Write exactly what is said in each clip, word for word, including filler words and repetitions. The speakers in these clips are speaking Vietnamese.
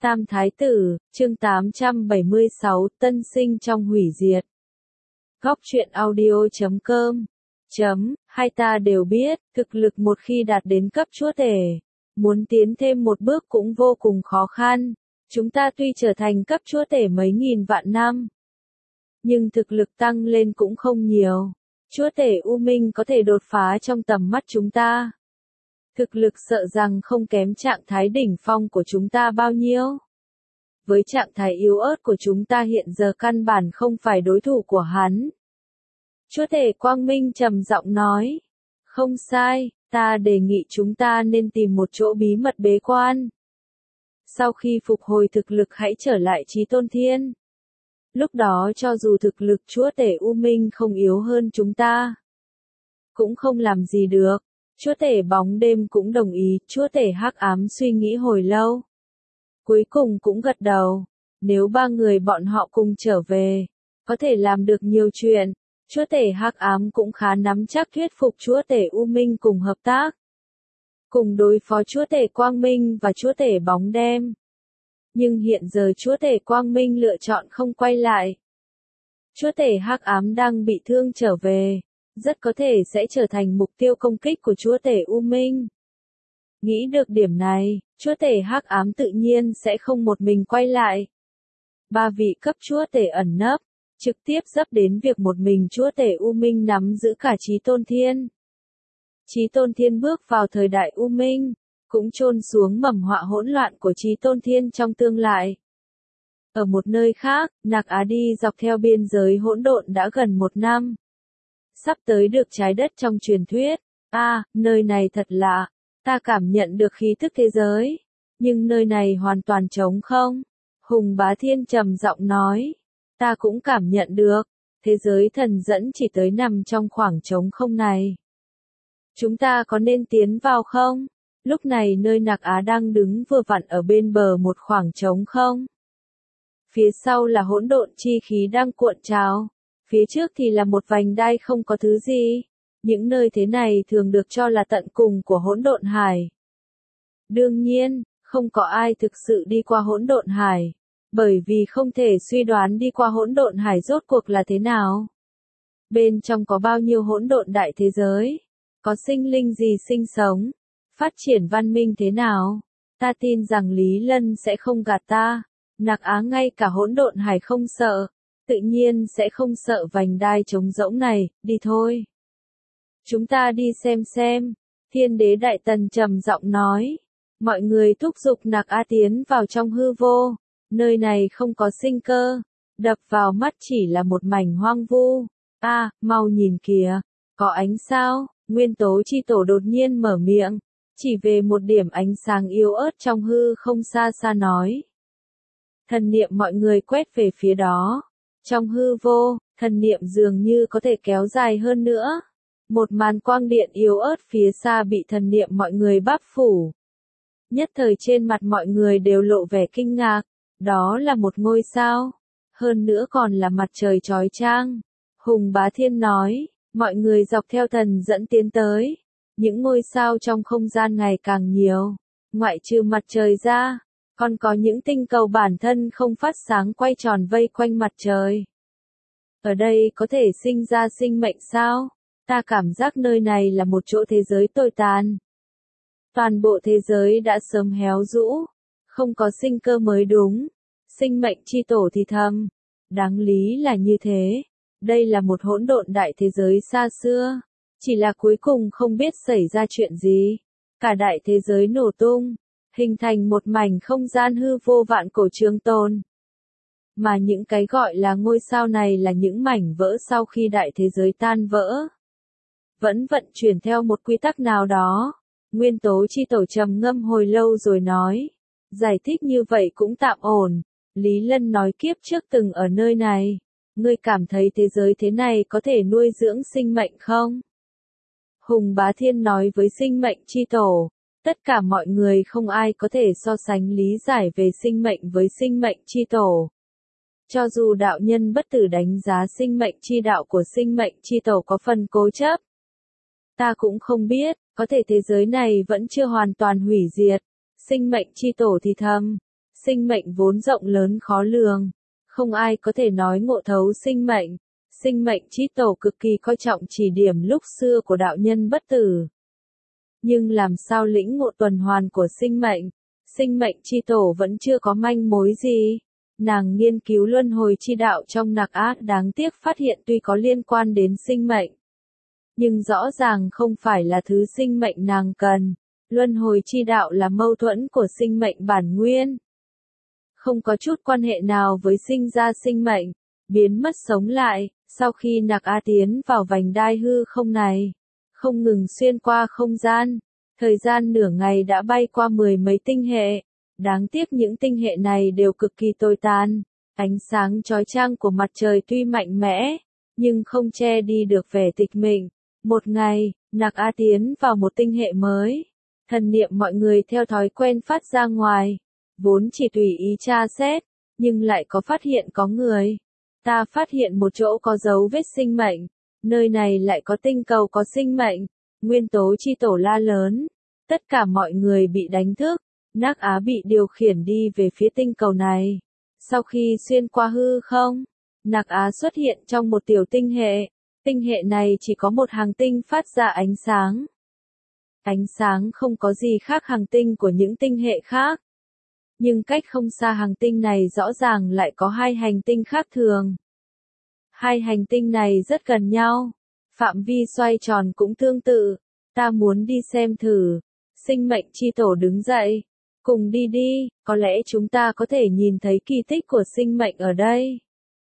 Tam Thái Tử, chương tám trăm bảy mươi sáu, Tân sinh trong hủy diệt. Góc truyện audio chấm com chấm, hai ta đều biết, thực lực một khi đạt đến cấp chúa tể, muốn tiến thêm một bước cũng vô cùng khó khăn. Chúng ta tuy trở thành cấp chúa tể mấy nghìn vạn năm, nhưng thực lực tăng lên cũng không nhiều. Chúa tể U Minh có thể đột phá trong tầm mắt chúng ta. Thực lực sợ rằng không kém trạng thái đỉnh phong của chúng ta bao nhiêu. Với trạng thái yếu ớt của chúng ta hiện giờ căn bản không phải đối thủ của hắn. Chúa tể Quang Minh trầm giọng nói. Không sai, ta đề nghị chúng ta nên tìm một chỗ bí mật bế quan. Sau khi phục hồi thực lực hãy trở lại Chí Tôn Thiên. Lúc đó cho dù thực lực chúa tể U Minh không yếu hơn chúng ta, cũng không làm gì được. Chúa tể bóng đêm cũng đồng ý, chúa tể hắc ám suy nghĩ hồi lâu. Cuối cùng cũng gật đầu, nếu ba người bọn họ cùng trở về, có thể làm được nhiều chuyện. Chúa tể hắc ám cũng khá nắm chắc thuyết phục chúa tể U Minh cùng hợp tác. Cùng đối phó chúa tể Quang Minh và chúa tể bóng đêm. Nhưng hiện giờ chúa tể Quang Minh lựa chọn không quay lại. Chúa tể hắc ám đang bị thương trở về, rất có thể sẽ trở thành mục tiêu công kích của chúa tể U Minh. Nghĩ được điểm này, chúa tể hắc ám tự nhiên sẽ không một mình quay lại. Ba vị cấp chúa tể ẩn nấp, trực tiếp dấp đến việc một mình chúa tể U Minh nắm giữ cả Chí Tôn Thiên. Chí Tôn Thiên bước vào thời đại U Minh, cũng chôn xuống mầm họa hỗn loạn của Chí Tôn Thiên trong tương lai. Ở một nơi khác, Nạc Á đi dọc theo biên giới hỗn độn đã gần một năm. Sắp tới được trái đất trong truyền thuyết. A, à, nơi này thật lạ. Ta cảm nhận được khí thức thế giới. Nhưng nơi này hoàn toàn trống không. Hùng Bá Thiên trầm giọng nói. Ta cũng cảm nhận được. Thế giới thần dẫn chỉ tới nằm trong khoảng trống không này. Chúng ta có nên tiến vào không? Lúc này nơi Nạc Á đang đứng vừa vặn ở bên bờ một khoảng trống không. Phía sau là hỗn độn chi khí đang cuộn trào. Phía trước thì là một vành đai không có thứ gì. Những nơi thế này thường được cho là tận cùng của hỗn độn hải. Đương nhiên, không có ai thực sự đi qua hỗn độn hải, bởi vì không thể suy đoán đi qua hỗn độn hải rốt cuộc là thế nào. Bên trong có bao nhiêu hỗn độn đại thế giới, có sinh linh gì sinh sống, phát triển văn minh thế nào. Ta tin rằng Lý Lân sẽ không gạt ta. Nạc Á ngay cả hỗn độn hải không sợ, tự nhiên sẽ không sợ vành đai trống rỗng này. Đi thôi. Chúng ta đi xem xem. Thiên đế Đại Tần trầm giọng nói. Mọi người thúc giục Nạc Á tiến vào trong hư vô. Nơi này không có sinh cơ. Đập vào mắt chỉ là một mảnh hoang vu. A, à, mau nhìn kìa. Có ánh sao. Nguyên tố chi tổ đột nhiên mở miệng. Chỉ về một điểm ánh sáng yếu ớt trong hư không xa xa nói. Thần niệm mọi người quét về phía đó. Trong hư vô, thần niệm dường như có thể kéo dài hơn nữa. Một màn quang điện yếu ớt phía xa bị thần niệm mọi người bắp phủ. Nhất thời trên mặt mọi người đều lộ vẻ kinh ngạc. Đó là một ngôi sao. Hơn nữa còn là mặt trời chói chang. Hùng Bá Thiên nói, mọi người dọc theo thần dẫn tiến tới. Những ngôi sao trong không gian ngày càng nhiều. Ngoại trừ mặt trời ra, còn có những tinh cầu bản thân không phát sáng quay tròn vây quanh mặt trời. Ở đây có thể sinh ra sinh mệnh sao? Ta cảm giác nơi này là một chỗ thế giới tồi tàn. Toàn bộ thế giới đã sớm héo rũ, không có sinh cơ mới đúng. Sinh mệnh chi tổ thì thầm. Đáng lý là như thế. Đây là một hỗn độn đại thế giới xa xưa. Chỉ là cuối cùng không biết xảy ra chuyện gì. Cả đại thế giới nổ tung, hình thành một mảnh không gian hư vô vạn cổ trường tồn. Mà những cái gọi là ngôi sao này là những mảnh vỡ sau khi đại thế giới tan vỡ. Vẫn vận chuyển theo một quy tắc nào đó. Nguyên tố chi tổ trầm ngâm hồi lâu rồi nói. Giải thích như vậy cũng tạm ổn. Lý Lân nói kiếp trước từng ở nơi này. Ngươi cảm thấy thế giới thế này có thể nuôi dưỡng sinh mệnh không? Hùng Bá Thiên nói với sinh mệnh chi tổ. Tất cả mọi người không ai có thể so sánh lý giải về sinh mệnh với sinh mệnh chi tổ. Cho dù đạo nhân bất tử đánh giá sinh mệnh chi đạo của sinh mệnh chi tổ có phần cố chấp. Ta cũng không biết, có thể thế giới này vẫn chưa hoàn toàn hủy diệt. Sinh mệnh chi tổ thì thầm. Sinh mệnh vốn rộng lớn khó lường, không ai có thể nói ngộ thấu sinh mệnh. Sinh mệnh chi tổ cực kỳ coi trọng chỉ điểm lúc xưa của đạo nhân bất tử. Nhưng làm sao lĩnh ngộ tuần hoàn của sinh mệnh? Sinh mệnh chi tổ vẫn chưa có manh mối gì. Nàng nghiên cứu luân hồi chi đạo trong Nạc Á, đáng tiếc phát hiện tuy có liên quan đến sinh mệnh, nhưng rõ ràng không phải là thứ sinh mệnh nàng cần. Luân hồi chi đạo là mâu thuẫn của sinh mệnh bản nguyên, không có chút quan hệ nào với sinh ra sinh mệnh, biến mất sống lại. Sau khi Nạc Á tiến vào vành đai hư không này, không ngừng xuyên qua không gian, thời gian nửa ngày đã bay qua mười mấy tinh hệ. Đáng tiếc những tinh hệ này đều cực kỳ tồi tàn. Ánh sáng chói chang của mặt trời tuy mạnh mẽ, nhưng không che đi được vẻ tịch mịch. Một ngày, Nạc Á tiến vào một tinh hệ mới. Thần niệm mọi người theo thói quen phát ra ngoài, vốn chỉ tùy ý tra xét, nhưng lại có phát hiện có người. Ta phát hiện một chỗ có dấu vết sinh mệnh, nơi này lại có tinh cầu có sinh mệnh. Nguyên tố chi tổ la lớn, tất cả mọi người bị đánh thức. Nạc Á bị điều khiển đi về phía tinh cầu này. Sau khi xuyên qua hư không, Nạc Á xuất hiện trong một tiểu tinh hệ. Tinh hệ này chỉ có một hành tinh phát ra ánh sáng. Ánh sáng không có gì khác hành tinh của những tinh hệ khác. Nhưng cách không xa hành tinh này rõ ràng lại có hai hành tinh khác thường. Hai hành tinh này rất gần nhau. Phạm vi xoay tròn cũng tương tự. Ta muốn đi xem thử. Sinh mệnh chi tổ đứng dậy. Cùng đi đi, có lẽ chúng ta có thể nhìn thấy kỳ tích của sinh mệnh ở đây.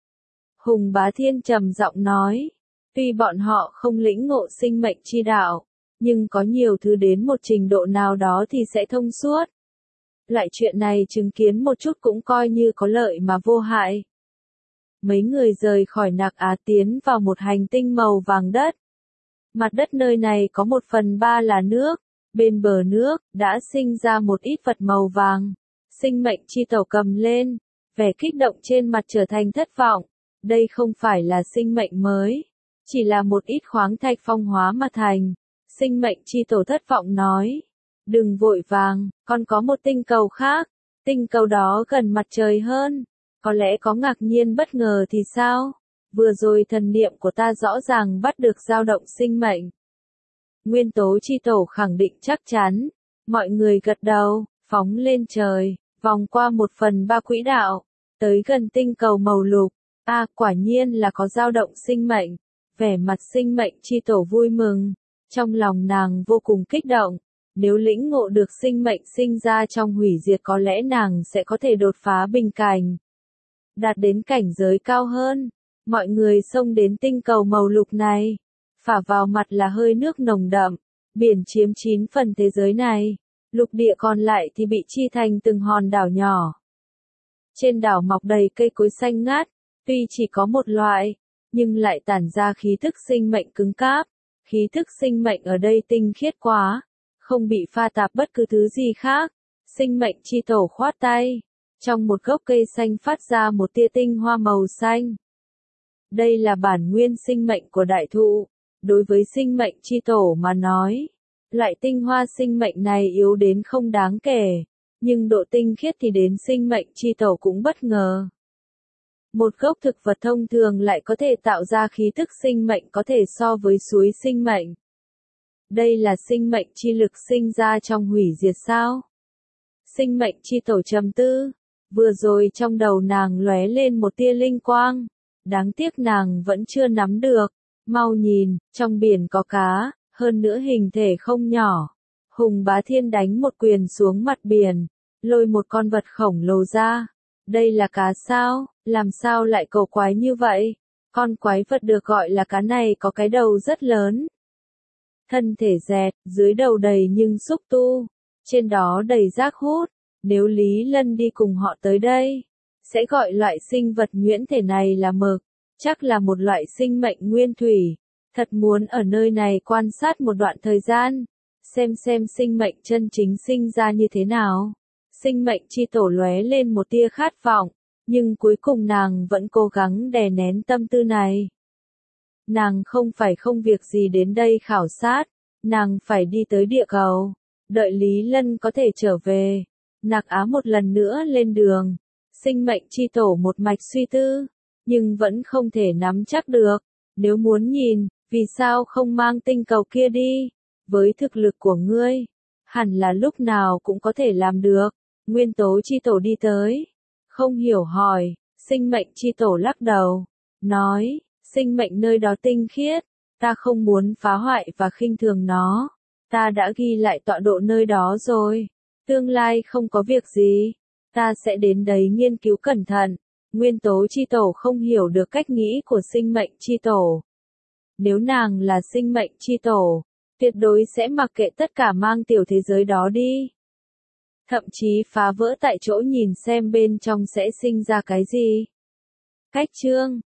Hùng Bá Thiên trầm giọng nói. Tuy bọn họ không lĩnh ngộ sinh mệnh chi đạo, nhưng có nhiều thứ đến một trình độ nào đó thì sẽ thông suốt. Loại chuyện này chứng kiến một chút cũng coi như có lợi mà vô hại. Mấy người rời khỏi Nạc Á tiến vào một hành tinh màu vàng đất. Mặt đất nơi này có một phần ba là nước. Bên bờ nước, đã sinh ra một ít vật màu vàng. Sinh mệnh chi tổ cầm lên, vẻ kích động trên mặt trở thành thất vọng. Đây không phải là sinh mệnh mới, chỉ là một ít khoáng thạch phong hóa mà thành. Sinh mệnh chi tổ thất vọng nói. Đừng vội vàng, còn có một tinh cầu khác. Tinh cầu đó gần mặt trời hơn. Có lẽ có ngạc nhiên bất ngờ thì sao? Vừa rồi thần niệm của ta rõ ràng bắt được dao động sinh mệnh. Nguyên tố chi tổ khẳng định chắc chắn. Mọi người gật đầu, phóng lên trời, vòng qua một phần ba quỹ đạo, tới gần tinh cầu màu lục. A, à, quả nhiên là có dao động sinh mệnh. Vẻ mặt sinh mệnh chi tổ vui mừng. Trong lòng nàng vô cùng kích động. Nếu lĩnh ngộ được sinh mệnh sinh ra trong hủy diệt có lẽ nàng sẽ có thể đột phá bình cảnh. Đạt đến cảnh giới cao hơn. Mọi người xông đến tinh cầu màu lục này. Phả vào mặt là hơi nước nồng đậm. Biển chiếm chín phần thế giới này. Lục địa còn lại thì bị chi thành từng hòn đảo nhỏ. Trên đảo mọc đầy cây cối xanh ngát. Tuy chỉ có một loại, nhưng lại tản ra khí thức sinh mệnh cứng cáp. Khí thức sinh mệnh ở đây tinh khiết quá. Không bị pha tạp bất cứ thứ gì khác. Sinh mệnh chi tổ khoát tay. Trong một gốc cây xanh phát ra một tia tinh hoa màu xanh. Đây là bản nguyên sinh mệnh của đại thụ. Đối với sinh mệnh chi tổ mà nói, loại tinh hoa sinh mệnh này yếu đến không đáng kể. Nhưng độ tinh khiết thì đến sinh mệnh chi tổ cũng bất ngờ. Một gốc thực vật thông thường lại có thể tạo ra khí thức sinh mệnh có thể so với suối sinh mệnh. Đây là sinh mệnh chi lực sinh ra trong hủy diệt sao? Sinh mệnh chi tổ trầm tư. Vừa rồi trong đầu nàng lóe lên một tia linh quang. Đáng tiếc nàng vẫn chưa nắm được. Mau nhìn, trong biển có cá, hơn nữa hình thể không nhỏ. Hùng Bá Thiên đánh một quyền xuống mặt biển, lôi một con vật khổng lồ ra. Đây là cá sao? Làm sao lại cổ quái như vậy? Con quái vật được gọi là cá này có cái đầu rất lớn. Thân thể dẹt, dưới đầu đầy nhưng xúc tu. Trên đó đầy rác hút. Nếu Lý Lân đi cùng họ tới đây, sẽ gọi loại sinh vật nhuyễn thể này là mực. Chắc là một loại sinh mệnh nguyên thủy. Thật muốn ở nơi này quan sát một đoạn thời gian. Xem xem sinh mệnh chân chính sinh ra như thế nào. Sinh mệnh chi tổ lóe lên một tia khát vọng. Nhưng cuối cùng nàng vẫn cố gắng đè nén tâm tư này. Nàng không phải không việc gì đến đây khảo sát. Nàng phải đi tới địa cầu. Đợi Lý Lân có thể trở về. Nạc Á một lần nữa lên đường. Sinh mệnh chi tổ một mạch suy tư, nhưng vẫn không thể nắm chắc được. Nếu muốn nhìn, vì sao không mang tinh cầu kia đi? Với thực lực của ngươi, hẳn là lúc nào cũng có thể làm được. Nguyên tố chi tổ đi tới. Không hiểu hỏi, sinh mệnh chi tổ lắc đầu. Nói, sinh mệnh nơi đó tinh khiết. Ta không muốn phá hoại và khinh thường nó. Ta đã ghi lại tọa độ nơi đó rồi. Tương lai không có việc gì. Ta sẽ đến đấy nghiên cứu cẩn thận. Nguyên tố chi tổ không hiểu được cách nghĩ của sinh mệnh chi tổ. Nếu nàng là sinh mệnh chi tổ, tuyệt đối sẽ mặc kệ tất cả mang tiểu thế giới đó đi. Thậm chí phá vỡ tại chỗ nhìn xem bên trong sẽ sinh ra cái gì. Cách chương